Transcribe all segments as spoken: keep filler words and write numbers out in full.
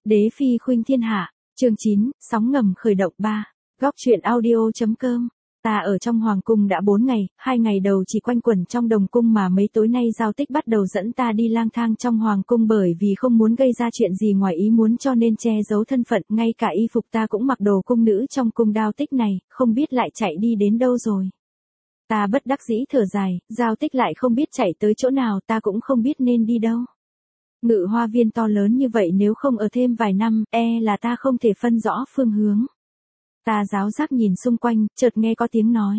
Đế phi khuynh thiên hạ, chương chín, sóng ngầm khởi động ba. Góc truyện audio.com. Ta ở trong hoàng cung đã bốn ngày, hai ngày đầu chỉ quanh quẩn trong đồng cung mà mấy tối nay Giao Tích bắt đầu dẫn ta đi lang thang trong hoàng cung bởi vì không muốn gây ra chuyện gì ngoài ý muốn cho nên che giấu thân phận, ngay cả y phục ta cũng mặc đồ cung nữ trong cung Đao Tích này, không biết lại chạy đi đến đâu rồi. Ta bất đắc dĩ thở dài, Giao Tích lại không biết chạy tới chỗ nào, ta cũng không biết nên đi đâu. Ngự hoa viên to lớn như vậy nếu không ở thêm vài năm, e là ta không thể phân rõ phương hướng. Ta ráo rác nhìn xung quanh, chợt nghe có tiếng nói.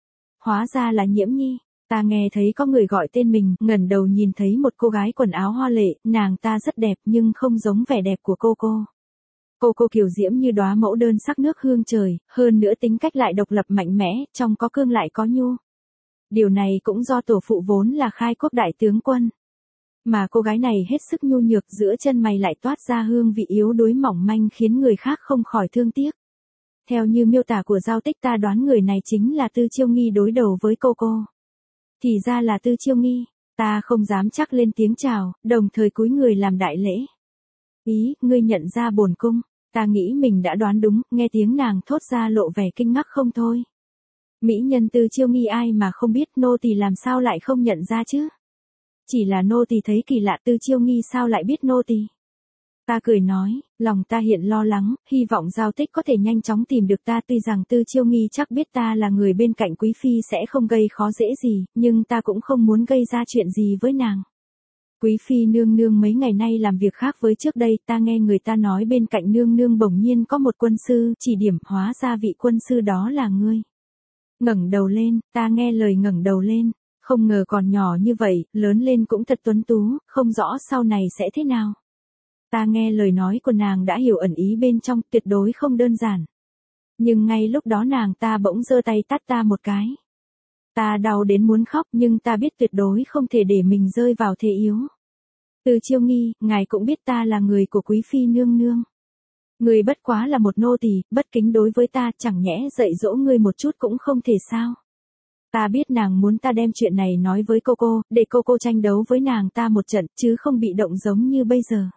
Hóa ra là Nhiễm Nhi. Ta nghe thấy có người gọi tên mình, ngẩng đầu nhìn thấy một cô gái quần áo hoa lệ, nàng ta rất đẹp nhưng không giống vẻ đẹp của cô cô. Cô cô kiều diễm như đóa mẫu đơn sắc nước hương trời, hơn nữa tính cách lại độc lập mạnh mẽ, trong có cương lại có nhu. Điều này cũng do tổ phụ vốn là khai quốc đại tướng quân. Mà cô gái này hết sức nhu nhược, giữa chân mày lại toát ra hương vị yếu đuối mỏng manh khiến người khác không khỏi thương tiếc. Theo như miêu tả của Giao Tích ta đoán người này chính là Tư Chiêu Nghi đối đầu với cô cô. Thì ra là Tư Chiêu Nghi, ta không dám chắc lên tiếng chào, đồng thời cúi người làm đại lễ. Ý, ngươi nhận ra bổn cung, ta nghĩ mình đã đoán đúng, nghe tiếng nàng thốt ra lộ vẻ kinh ngạc không thôi. Mỹ nhân Tư Chiêu Nghi ai mà không biết, nô tỳ làm sao lại không nhận ra chứ? Chỉ là nô tỳ thấy kỳ lạ, Tư Chiêu Nghi sao lại biết nô tỳ? Ta cười nói, lòng ta hiện lo lắng, hy vọng Giao Tích có thể nhanh chóng tìm được ta, tuy rằng Tư Chiêu Nghi chắc biết ta là người bên cạnh quý phi sẽ không gây khó dễ gì, nhưng ta cũng không muốn gây ra chuyện gì với nàng. Quý phi nương nương mấy ngày nay làm việc khác với trước đây, ta nghe người ta nói bên cạnh nương nương bỗng nhiên có một quân sư, chỉ điểm, hóa ra vị quân sư đó là ngươi. Ngẩng đầu lên, ta nghe lời ngẩng đầu lên, không ngờ còn nhỏ như vậy, lớn lên cũng thật tuấn tú, không rõ sau này sẽ thế nào. Ta nghe lời nói của nàng đã hiểu ẩn ý bên trong, tuyệt đối không đơn giản. Nhưng ngay lúc đó nàng ta bỗng giơ tay tát ta một cái. Ta đau đến muốn khóc nhưng ta biết tuyệt đối không thể để mình rơi vào thế yếu. Từ Chiêu Nghi, ngài cũng biết ta là người của quý phi nương nương. Người bất quá là một nô tỳ, bất kính đối với ta, chẳng nhẽ dạy dỗ ngươi một chút cũng không thể sao. Ta biết nàng muốn ta đem chuyện này nói với cô cô, để cô cô tranh đấu với nàng ta một trận, chứ không bị động giống như bây giờ.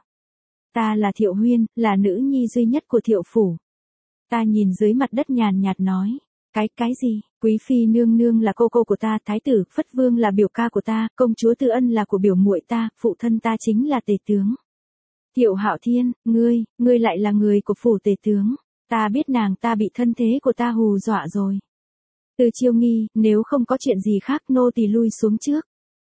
Ta là Thiệu Huyên, là nữ nhi duy nhất của Thiệu phủ. Ta nhìn dưới mặt đất nhàn nhạt nói, cái, cái gì, quý phi nương nương là cô cô của ta, thái tử, Phất Vương là biểu ca của ta, công chúa Tư Ân là của biểu muội ta, phụ thân ta chính là tề tướng. Thiệu Hạo Thiên, ngươi, ngươi lại là người của phủ tề tướng, ta biết nàng ta bị thân thế của ta hù dọa rồi. Từ Chiêu Nghi, nếu không có chuyện gì khác nô tỳ lui xuống trước.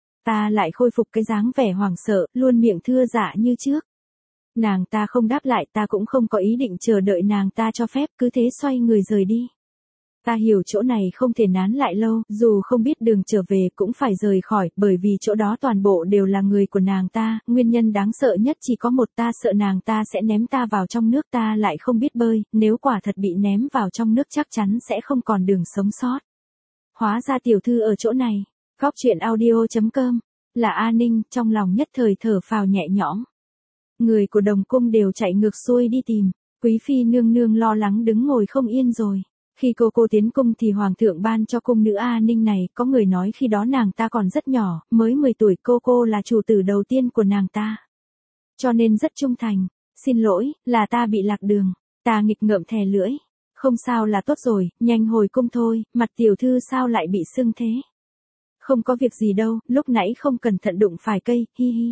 Ta lại khôi phục cái dáng vẻ hoảng sợ, luôn miệng thưa dạ như trước. Nàng ta không đáp lại, ta cũng không có ý định chờ đợi nàng ta cho phép, cứ thế xoay người rời đi. Ta hiểu chỗ này không thể nán lại lâu, dù không biết đường trở về cũng phải rời khỏi, bởi vì chỗ đó toàn bộ đều là người của nàng ta, nguyên nhân đáng sợ nhất chỉ có một, ta sợ nàng ta sẽ ném ta vào trong nước, ta lại không biết bơi, nếu quả thật bị ném vào trong nước chắc chắn sẽ không còn đường sống sót. Hóa ra tiểu thư ở chỗ này. Góc truyện audio.com. Là A Ninh, trong lòng nhất thời thở phào nhẹ nhõm. Người của đồng cung đều chạy ngược xuôi đi tìm, quý phi nương nương lo lắng đứng ngồi không yên rồi. Khi cô cô tiến cung thì hoàng thượng ban cho cung nữ A Ninh này, có người nói khi đó nàng ta còn rất nhỏ, mới mười tuổi, cô cô là chủ tử đầu tiên của nàng ta. Cho nên rất trung thành, xin lỗi, là ta bị lạc đường, ta nghịch ngợm thè lưỡi. Không sao là tốt rồi, nhanh hồi cung thôi, mặt tiểu thư sao lại bị sưng thế? Không có việc gì đâu, lúc nãy không cẩn thận đụng phải cây, hi hi.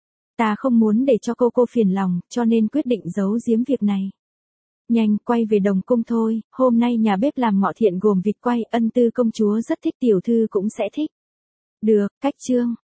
Ta không muốn để cho cô cô phiền lòng, cho nên quyết định giấu giếm việc này. Nhanh, quay về đồng cung thôi, hôm nay nhà bếp làm ngọ thiện gồm vịt quay, Ân Tư công chúa rất thích, tiểu thư cũng sẽ thích. Được, cách chương.